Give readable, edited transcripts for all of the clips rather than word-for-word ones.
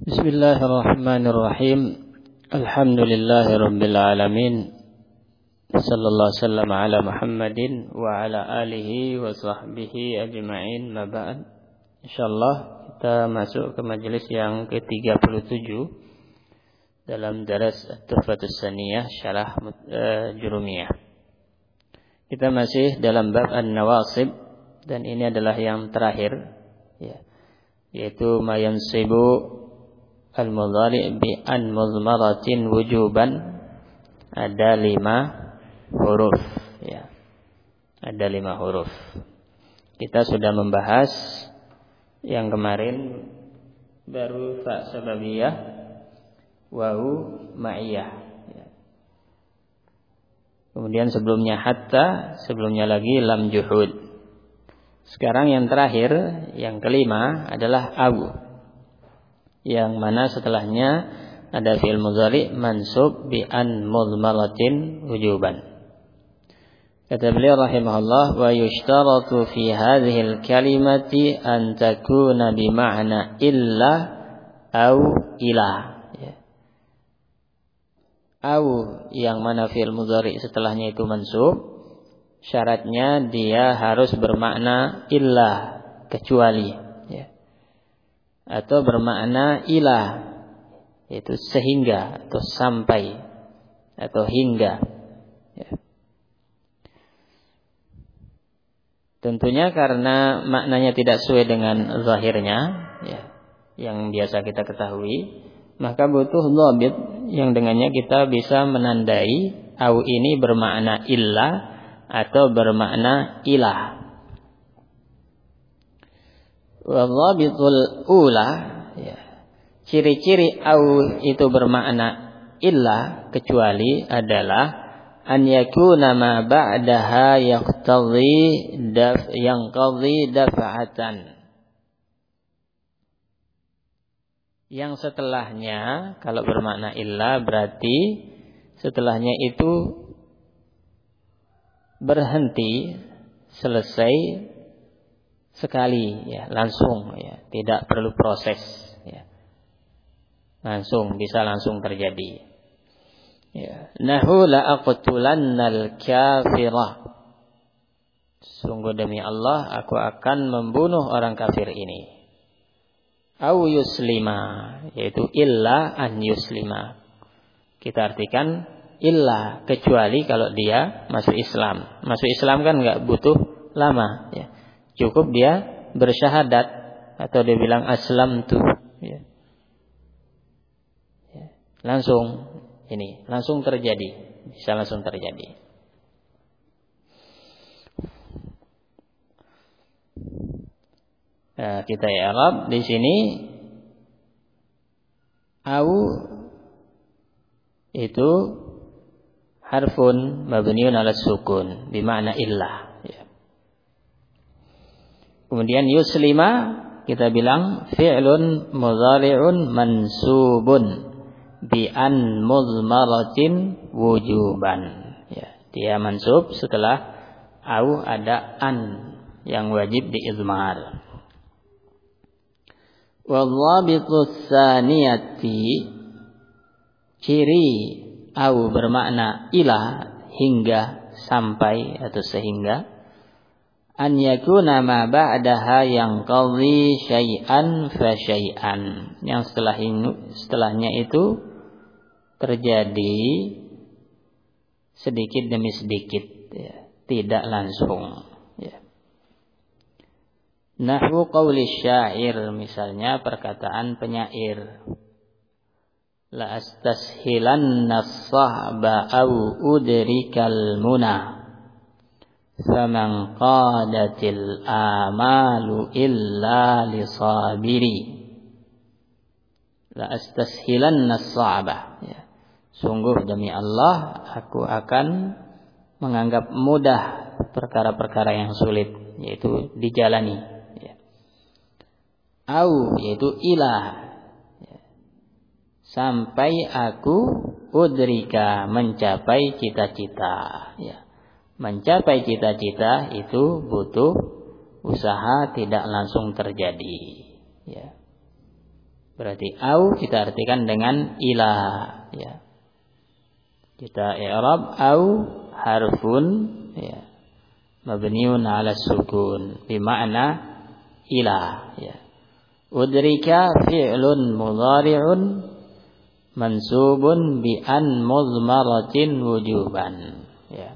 Bismillahirrahmanirrahim. Alhamdulillahirabbil alamin. Sallallahu wasallam ala Muhammadin wa ala alihi wa sahbihi ajma'in. Ma ba'd. Insyaallah kita masuk ke majelis yang ke-37 dalam daras At-Tuhfatus Saniyah Syarah Jurumiyah. Kita masih dalam bab An-Nawasib dan ini adalah yang terakhir, ya, yaitu ma yansibu al-mudhari' bi an mudmaratin wujuban. Ada 5 huruf, ya. Ada 5 huruf. Kita sudah membahas yang kemarin baru fa sababiyah, wawu ma'iyah, ya. Kemudian sebelumnya hatta, sebelumnya lagi lam juhud. Sekarang yang terakhir, yang kelima adalah au, yang mana setelahnya ada fi'il mudhari' mansub bi an mudmaratin wujuban. Kata beliau rahimahullah, wa yushtaratu fi hadhihi al-kalimati an takuna bi ma'na illa au ila, ya. Au yang mana fi'il mudhari' setelahnya itu mansub, syaratnya dia harus bermakna illa, kecuali, ya, atau bermakna ilah, yaitu sehingga atau sampai atau hingga, ya. Tentunya karena maknanya tidak sesuai dengan zahirnya, ya, yang biasa kita ketahui, maka butuh dhabit yang dengannya kita bisa menandai au ini bermakna illah atau bermakna ilah. Wadhabitul ula, ya, ciri-ciri au itu bermakna illa, kecuali, adalah an yakuna ma ba'daha yaqtadhi daf'atan. Yang setelahnya, kalau bermakna illa berarti setelahnya itu berhenti, selesai sekali, ya, langsung, ya, tidak perlu proses, ya, langsung, bisa langsung terjadi, ya. Nahu la aqtulannal kafirah, sungguh demi Allah aku akan membunuh orang kafir ini. Au yuslima, yaitu illa an yuslima, kita artikan illa, kecuali kalau dia masuk Islam. Masuk Islam kan enggak butuh lama, ya. Cukup dia bersyahadat atau dia bilang aslamtu, ya. Ya. Langsung ini, langsung terjadi, bisa langsung terjadi. Nah, kita i'rab di sini au itu harfun mabniun 'ala sukun bimakna illah. Kemudian yuslima kita bilang fi'lun mudhari'un mansubun bi an mudmaratin wujuban, ya, dia mansub setelah au ada an yang wajib diizmar. Wadhabitus tsaniyati, ciri au bermakna ila, hingga, sampai atau sehingga, an yakuna ma ba'daha yang qadhi syai'an fa syai'an, yang setelahnya itu terjadi sedikit demi sedikit, ya, tidak langsung, ya. Nahwu qauli syair, misalnya perkataan penyair, la astashilanna as-sahba au udrikal muna faman qadatil amalu illa lisabiri. La astashilanna as-sa'ba, ya, sungguh demi Allah aku akan menganggap mudah perkara-perkara yang sulit, yaitu dijalani, ya. Au yaitu ilah, ya, sampai aku udrika mencapai cita-cita, ya. Mencapai cita-cita itu butuh usaha, tidak langsung terjadi, ya. Berarti au kita artikan dengan ila, ya. Kita i'rab au harfun, ya, mabniun 'ala sukun bima'na ila, ya. Udrika fi'lun mudhari'un mansubun bi an mudmaratin wujuban, ya.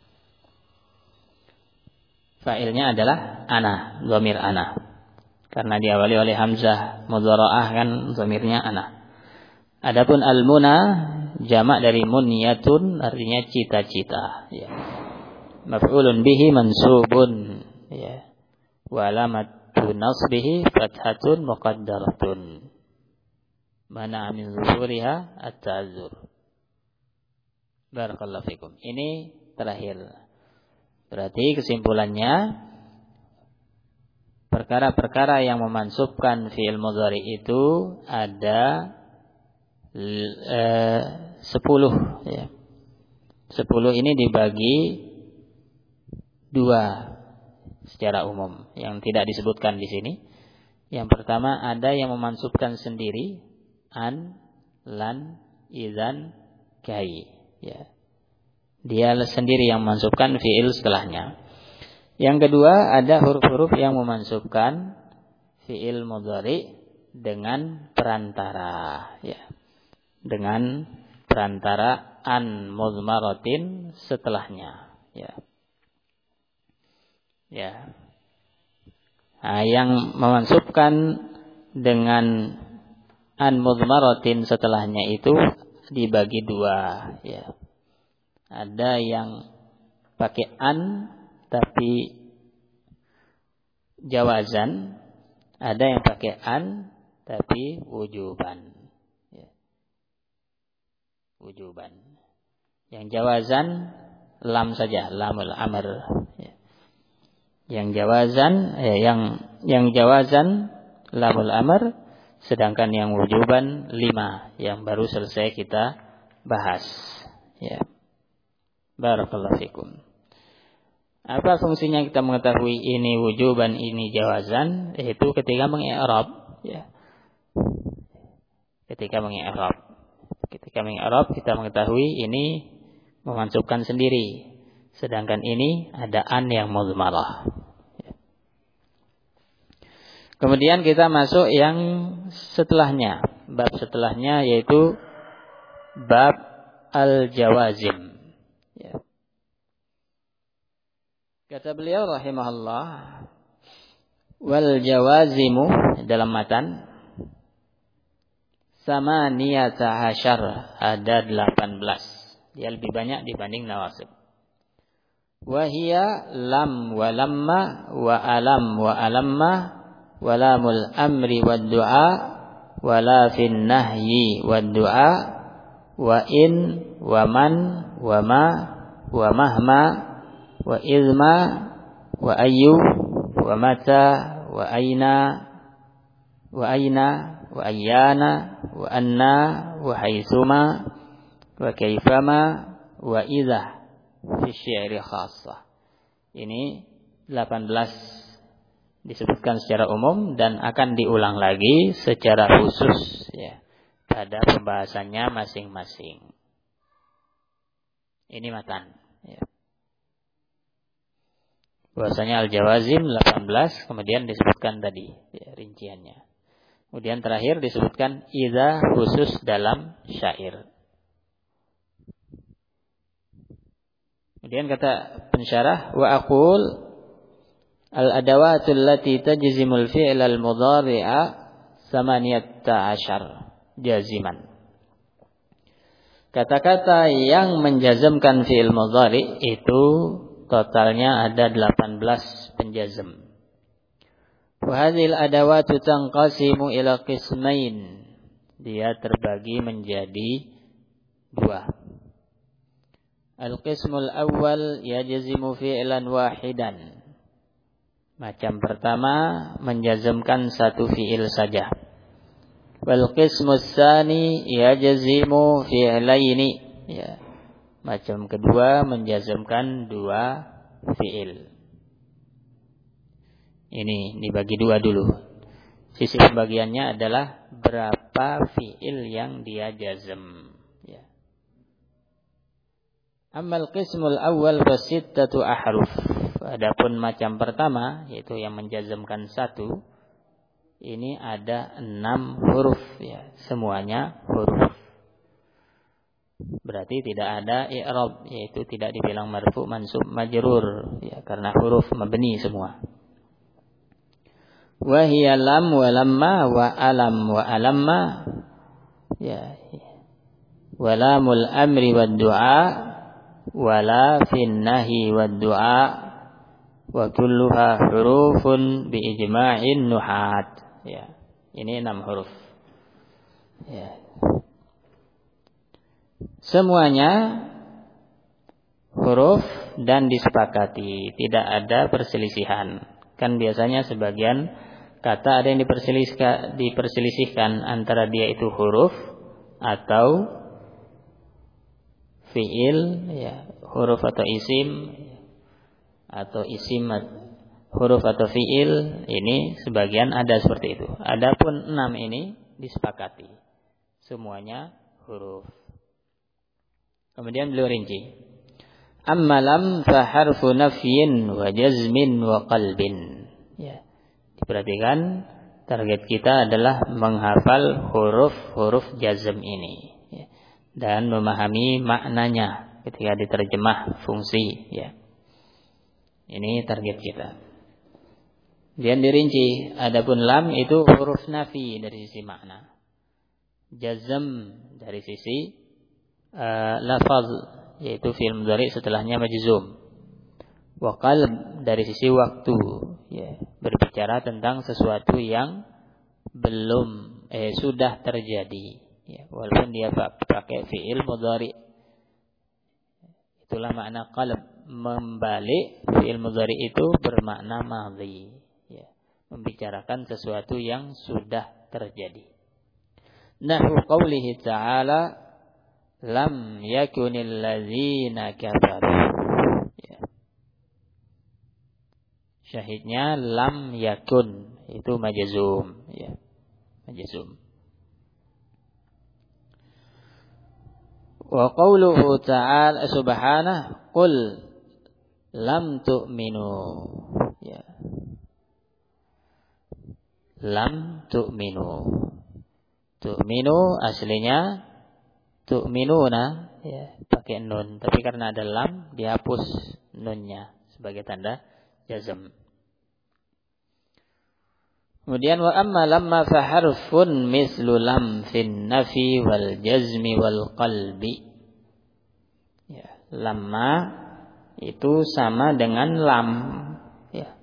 Fa'ilnya adalah ana, dhamir ana. Karena diawali oleh hamzah mudhara'ah kan dhamirnya ana. Adapun al-muna jamak dari munyatun, artinya cita-cita, ya. Maf'ulun bihi mansubun, ya. Wa alamatu nasbihi fathatun muqaddaratun. Mana min zuhuriha at-ta'azzur. Barakallahu fikum. Ini terakhir. Berarti kesimpulannya, perkara-perkara yang memansubkan fi'il mudhari itu ada 10, ya. 10 ini dibagi 2 secara umum yang tidak disebutkan di sini. Yang pertama ada yang memansubkan sendiri, an, lan, idzan, kai, ya. Dia sendiri yang memansubkan fi'il setelahnya. Yang kedua ada huruf-huruf yang memansubkan fi'il mudhari dengan perantara, ya. Dengan perantara an mudmaratin setelahnya, ya. Ya. Nah, yang memansubkan dengan an mudmaratin setelahnya itu dibagi 2, ya. Ada yang pakai an tapi jawazan, ada yang pakai an tapi wujuban, ya. Wujuban. Yang jawazan lam saja, lamul amr, ya. Yang jawazan, yang jawazan lamul amr, sedangkan yang wujuban 5 yang baru selesai kita bahas, ya. Barakallahu fikum. Apa fungsinya kita mengetahui ini wujuban, ini jawazan? Yaitu ketika mengi'rab, ya. Ketika mengi'rab kita mengetahui ini memansubkan sendiri, sedangkan ini ada an yang mudmarah, ya. Kemudian kita masuk yang setelahnya, bab setelahnya yaitu bab al-jawazim. Ya. Kata beliau rahimahullah, wal jawazimu dalam matan sama niyata hasyar, ada 18. Dia lebih banyak dibanding nawasib. Wahia lam wa lamma wa alam wa alamma wa lamul amri wa du'a wa la fin nahyi wa du'a wa in wa man wa ma wa mahma wa izma wa ayyu wa mata wa aina wa ayyana wa anna wa haitsuma wa kaifama wa idza fi syi'ri khassah. Ini 18 disebutkan secara umum dan akan diulang lagi secara khusus, ya, pada pembahasannya masing-masing. Ini matan, ya. Bahwasanya al-jawazim 18, kemudian disebutkan tadi, ya, rinciannya. Kemudian terakhir disebutkan idza khusus dalam syair. Kemudian kata pensyarah, wa aqul al-adawatul lati tajzimul fi'l al-mudhari'a 18 jaziman. Kata-kata yang menjazmkan fi'il mudhari itu totalnya ada 18 penjazm. Wa hadhil adawatu tanqasimu ila qismain. Dia terbagi menjadi 2. Al-qismul awwal yajzimu fi'lan wahidan. Macam pertama menjazmkan satu fi'il saja. Wal qismus tsani yajzimu fi'laini, ya. Macam kedua menjazmkan 2 fi'il. Ini dibagi 2 dulu. Sisi pembagiannya adalah berapa fi'il yang dia jazm. Ya. Amal qismul awal fasittatu ahruf. Adapun macam pertama, yaitu yang menjazmkan satu, ini ada 6 huruf. Ya. Semuanya huruf. Berarti tidak ada i'rab, yaitu tidak dibilang marfu, mansub, majrur, ya, karena huruf mabni semua. Wa hiya lam wa lamma wa alam wa alamma, ya, wa lamul amri wad du'a wa la fin nahi wad du'a wa kulluha hurufun bi ijma'in nuhat. Ya, ini 6 huruf. Ya. Semuanya huruf dan disepakati, tidak ada perselisihan. Kan biasanya sebagian kata ada yang diperselisihkan antara dia itu huruf atau fiil, ya, huruf atau isim, atau isim huruf atau fiil. Ini sebagian ada seperti itu. Adapun 6 ini disepakati, semuanya huruf. Kemudian beliau rinci. Amma lam fa harfu nafyin wa jazmin wa qalbin. Ya. Diperhatikan, target kita adalah menghafal huruf-huruf jazm ini, ya, dan memahami maknanya ketika diterjemah fungsi, ya. Ini target kita. Kemudian dirinci, adapun lam itu huruf nafi dari sisi makna. Jazm dari sisi lafaz, yaitu fi'il mudhari setelahnya majzum. Wa qalb dari sisi waktu, ya, berbicara tentang sesuatu yang belum sudah terjadi, ya, walaupun dia pakai fi'il mudhari. Itulah makna qalb, membalik fi'il mudhari itu bermakna madhi, ya, membicarakan sesuatu yang sudah terjadi. Nahu qaulihi ta'ala lam yakunil ladzina kafaru, ya. Syahidnya lam yakun itu majzum, ya, majzum. Wa qauluhu ta'ala subhanahu qul lam tu'minu, ya, lam tu'minu. Tu'minu aslinya tu'minuna, ya, pakai nun, tapi karena ada lam dihapus nunnya sebagai tanda jazm. Kemudian wa amma lamma fa harfun mislu lam fin nafi wal jazmi wal qalbi. Ya, lamma itu sama dengan lam, ya,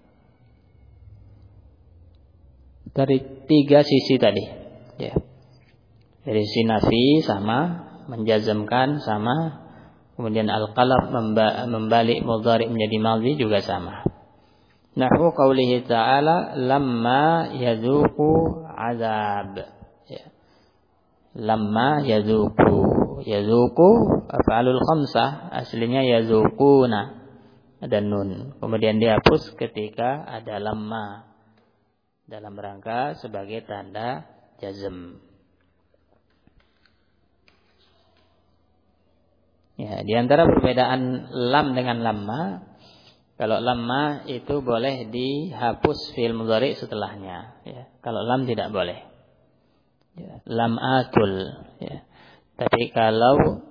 dari 3 sisi tadi, ya. Dari sisi nafi sama, menjazmkan sama, kemudian al-qalb membalik mudhari menjadi madhi juga sama. Nahu qaulihi ta'ala lamma yadzuqu azab, ya. Lamma yadzuqu af'alul khamsah, aslinya yadzuquna, ada nun, kemudian dihapus ketika ada lamma dalam rangka sebagai tanda jazm. Ya, di antara perbedaan lam dengan lamma, kalau lamma itu boleh dihapus fi'il mudhari setelahnya, ya. Kalau lam tidak boleh. Ya, lam akul, ya. Tapi kalau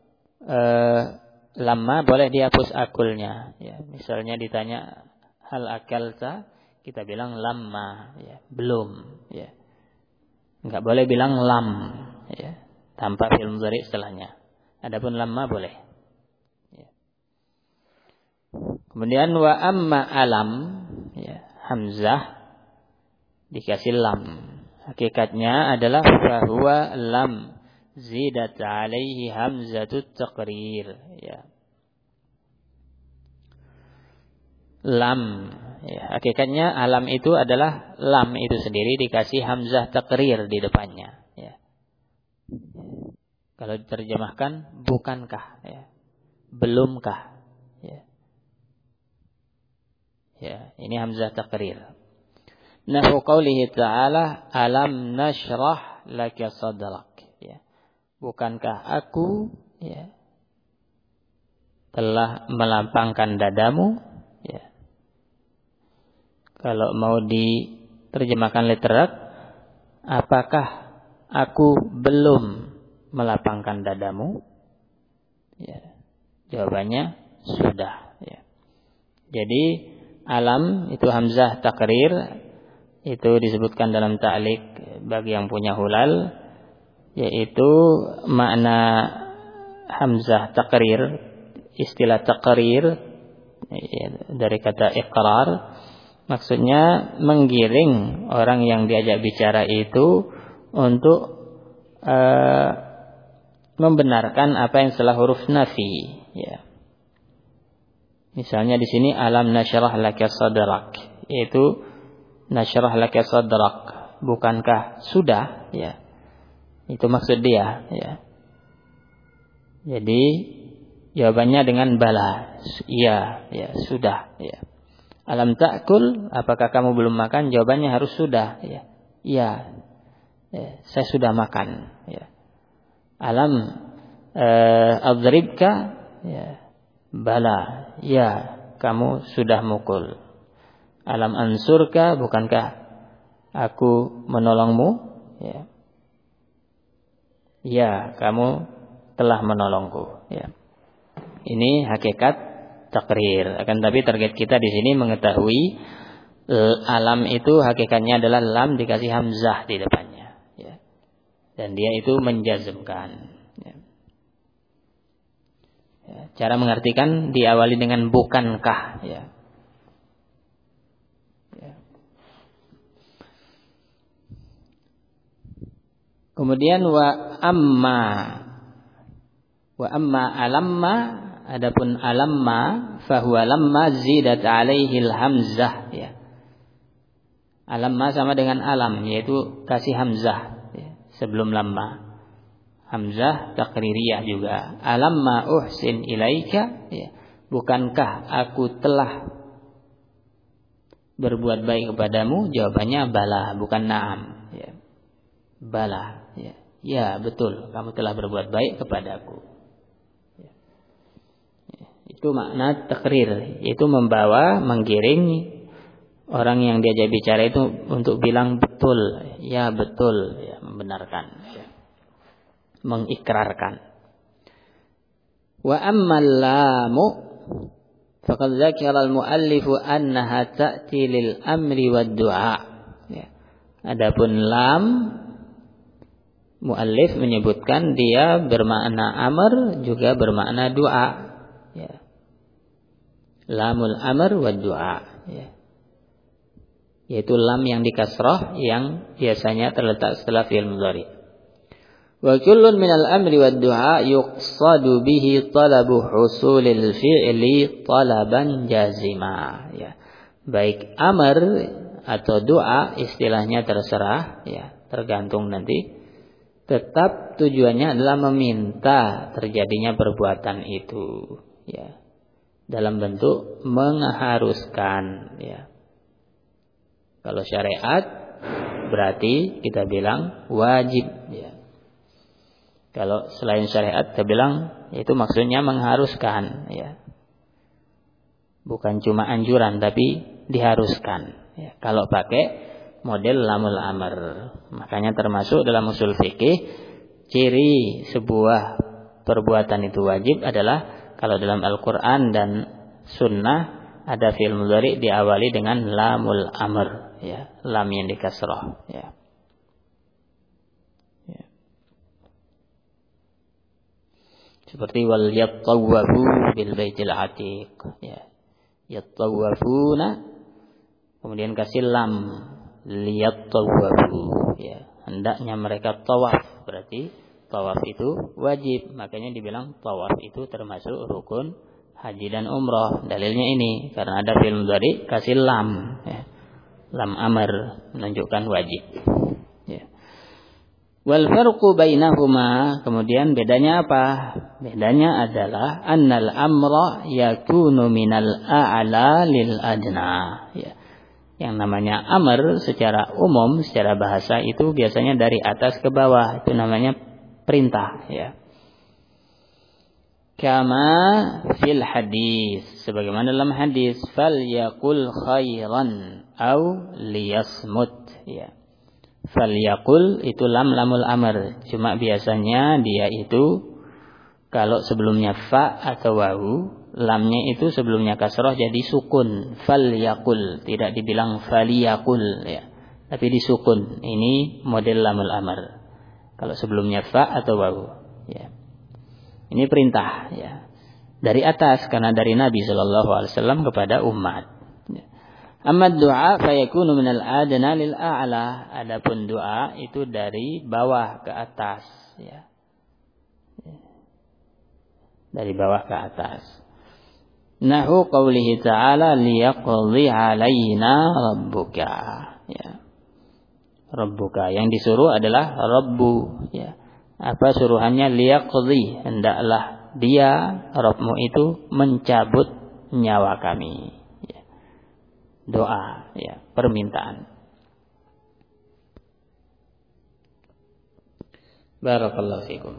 lamma boleh dihapus akulnya, ya. Misalnya ditanya hal akalta, kita bilang lamma, ya, belum, ya. Enggak boleh bilang lam, ya, tanpa fi'il mudhari setelahnya. Adapun lamma boleh, ya. Kemudian wa amma alam, ya, hamzah dikasih lam. Hakikatnya adalah fahuwa lam zidat alaihi hamzatut taqrir, ya. Lam, ya, hakikatnya alam itu adalah lam itu sendiri dikasih hamzah taqrir di depannya, ya. Kalau diterjemahkan bukankah, ya, belumkah, ya. Ya, ini hamzah taqrir. Nahu qaulihi ta'ala alam nashrah laka sadrak, ya. Bukankah aku, ya, telah melapangkan dadamu, ya. Kalau mau diterjemahkan literat, apakah aku belum melapangkan dadamu? Ya. Jawabannya sudah, ya. Jadi alam itu hamzah takrir, itu disebutkan dalam ta'liq bagi yang punya hulal, yaitu makna hamzah takrir, istilah takrir dari kata iqrar, maksudnya menggiring orang yang diajak bicara itu untuk membenarkan apa yang setelah huruf nafi, ya. Misalnya di sini alam nasyrah laka sadrak, yaitu nasyrah laka sadrak, bukankah sudah, ya. Itu maksud dia, ya. Jadi jawabannya dengan bala, iya, ya, sudah, ya. Alam ta'kul, apakah kamu belum makan? Jawabannya harus sudah, ya. Iya, ya, saya sudah makan, ya. Alam adribka, ya. Bala, ya, kamu sudah mukul. Alam ansurka, bukankah aku menolongmu? Ya. Ya, kamu telah menolongku, ya. Ini hakikat takrir. Akan tapi target kita di sini mengetahui alam itu hakikatnya adalah lam dikasih hamzah di depannya, ya. Dan dia itu menjazmkan, ya. Ya, cara mengartikan diawali dengan bukankah, ya. Ya. Kemudian wa amma alamma, adapun alamma fahuwa lamma zidat alaihil hamzah, ya. Alamma sama dengan alam, yaitu kasih hamzah, ya, sebelum lamma. Hamzah takririyah juga. Alamma uhsin ilaika, ya. Bukankah aku telah berbuat baik kepadamu? Jawabannya bala, bukan na'am, ya. Bala, ya. Ya, betul, kamu telah berbuat baik kepadaku. Ya. Ya. Itu makna takrir, yaitu membawa, menggiring orang yang diajak bicara itu untuk bilang betul, ya betul, ya, membenarkan, ya. Mengikrarkan. Wa ammal lamu faqad dzakara al-muallif annaha ta'ti lil amri wad du'a, ya. Adapun lam, muallif menyebutkan dia bermakna amr juga bermakna doa, ya. Lamul amr wad du'a, ya. Yaitu lam yang dikasrah yang biasanya terletak setelah fi'il mudhari'. Wa kullun minal amri wad du'a yuqsadu bihi talabu husulil fi'li talaban jazima, ya. Baik amr atau doa istilahnya terserah, ya, tergantung nanti. Tetap tujuannya adalah meminta terjadinya perbuatan itu, ya, dalam bentuk mengharuskan, ya. Kalau syariat berarti kita bilang wajib, ya. Kalau selain syariat kita bilang itu maksudnya mengharuskan, ya. Bukan cuma anjuran tapi diharuskan, ya. Kalau pakai model lamul amr, makanya termasuk dalam usul fikih ciri sebuah perbuatan itu wajib adalah kalau dalam Al-Qur'an dan Sunnah ada fi'il mudhari diawali dengan lamul amr, ya, lam yang dikasrah, ya. Seperti wal yattawafu bil baitil atiq, ya. Yattawafuna, kemudian kasih lam liyattawafu, ya. Hendaknya mereka tawaf, berarti tawaf itu wajib, makanya dibilang tawaf itu termasuk rukun haji dan umrah. Dalilnya ini karena ada fi'il mudhari kasih lam, ya. Lam amr menunjukkan wajib, ya. Wal farqu bainahuma, kemudian bedanya apa? Bedanya adalah annal amra yakunu minal a'la lil adna, ya. Yang namanya amr secara umum, secara bahasa itu biasanya dari atas ke bawah, itu namanya perintah, ya. Kama fil hadis, sebagaimana dalam hadis, falyaqul khairan au liyasmut, ya. Falyaqul itu lamul amr, cuma biasanya dia itu kalau sebelumnya fa atau wawu, lamnya itu sebelumnya kasroh jadi sukun. Falyaqul, tidak dibilang faliyaqul, ya, tapi disukun. Ini model lamul amr. Kalau sebelumnya fa atau wawu, ya. Ini perintah, ya, dari atas, karena dari Nabi Shallallahu Alaihi Wasallam kepada umat. Amma doa fayakunu minal adna lil a'la. Adapun doa itu dari bawah ke atas, ya. Dari bawah ke atas. Nahu qaulihi ta'ala liyaqdi 'alaina rabbuka, ya. Rabbuka yang disuruh adalah Rabbu, ya. Apa suruhannya? Liyaqdi, hendaklah dia Rabbmu itu mencabut nyawa kami, ya. Doa, ya, permintaan. Barakallahu fikum.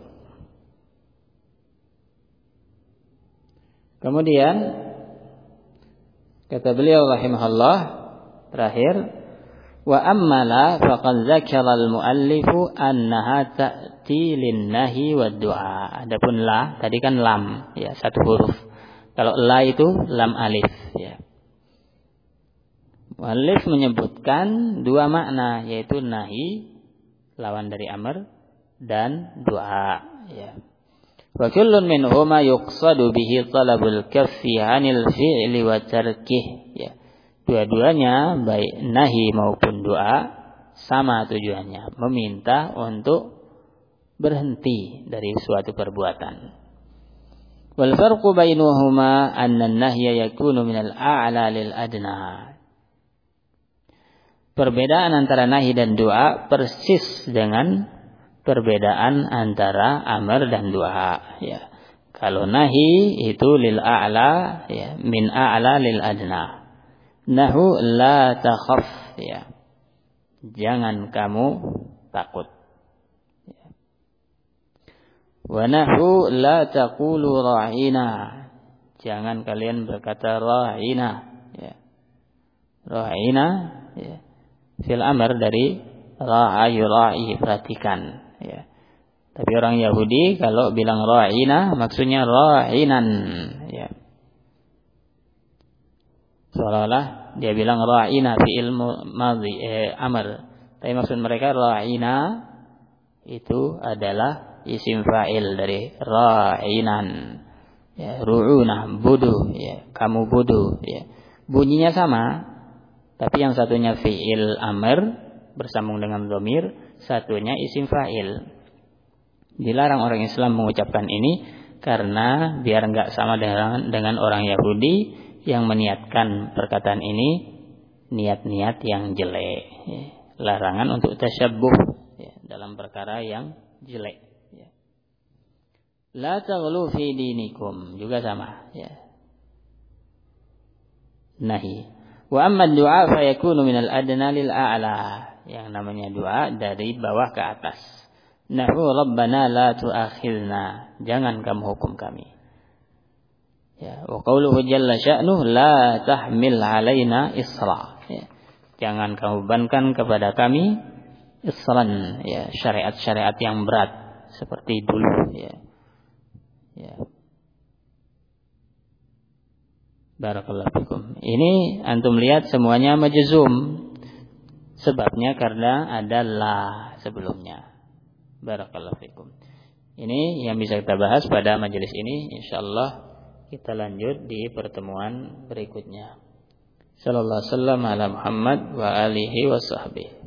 Kemudian kata beliau rahimahullah terakhir, wa ammala faqad dzakara al-muallifu annaha ta'ti lin-nahi wad-du'a. Adapun la tadi kan lam, ya, satu huruf. Kalau la itu lam alif, ya. Muallif menyebutkan dua makna, yaitu nahi, lawan dari amr, dan doa, ya. Wa kullun minhuma yuqsadu bihi talabul kaffi 'anil fi'li wa tarkih, ya. Dua-duanya baik nahi maupun doa sama tujuannya, meminta untuk berhenti dari suatu perbuatan. Wal farqu bainahuma anna an-nahya yakunu minal a'la lil adna. Perbedaan antara nahi dan doa persis dengan perbedaan antara amr dan doa, ya. Kalau nahi itu lil a'la, ya, min a'la lil adna. Nahu la takhaf, ya. Jangan kamu takut. Ya. Wa nahu la taqulu ra'ina. Jangan kalian berkata ra'ina, ya. Ra'ina, ya. Fil amr dari ra'a yura'i, perhatikan, ya. Tapi orang Yahudi kalau bilang ra'ina maksudnya ra'inan, ya. Seolah-olah dia bilang ra'ina fi ilmu madhi, amr. Tapi maksud mereka ra'ina itu adalah isim fa'il dari ra'inan, ya, ru'una, bodoh, ya, kamu bodoh, ya. Bunyinya sama, tapi yang satunya fi'il amr bersambung dengan dhamir, satunya isim fa'il. Dilarang orang Islam mengucapkan ini karena biar enggak sama dengan orang Yahudi yang meniatkan perkataan ini niat-niat yang jelek, ya. Larangan untuk tasyabbuh, ya, dalam perkara yang jelek, ya. La taghlu fi dinikum juga sama, ya. Nahi. Wa amma du'a fa yakunu minal adna lil a'la. Yang namanya doa dari bawah ke atas. Nahu rabbana la tu'akhilna, jangan kamu hukum kami. Ya, wa qauluhu jalla sya'nuhu la tahmil 'alaina isra, ya. Jangan kamu bebankan kepada kami isran, ya, syariat-syariat yang berat seperti dulu, ya. Ya. Barakallahu fikum. Ini antum lihat semuanya majzum. Sebabnya karena ada la sebelumnya. Barakallahu fikum. Ini yang bisa kita bahas pada majelis ini, insyaallah. Kita lanjut di pertemuan berikutnya. Sallallahu alaihi wasallam ala Muhammad wa alihi wa sahbihi.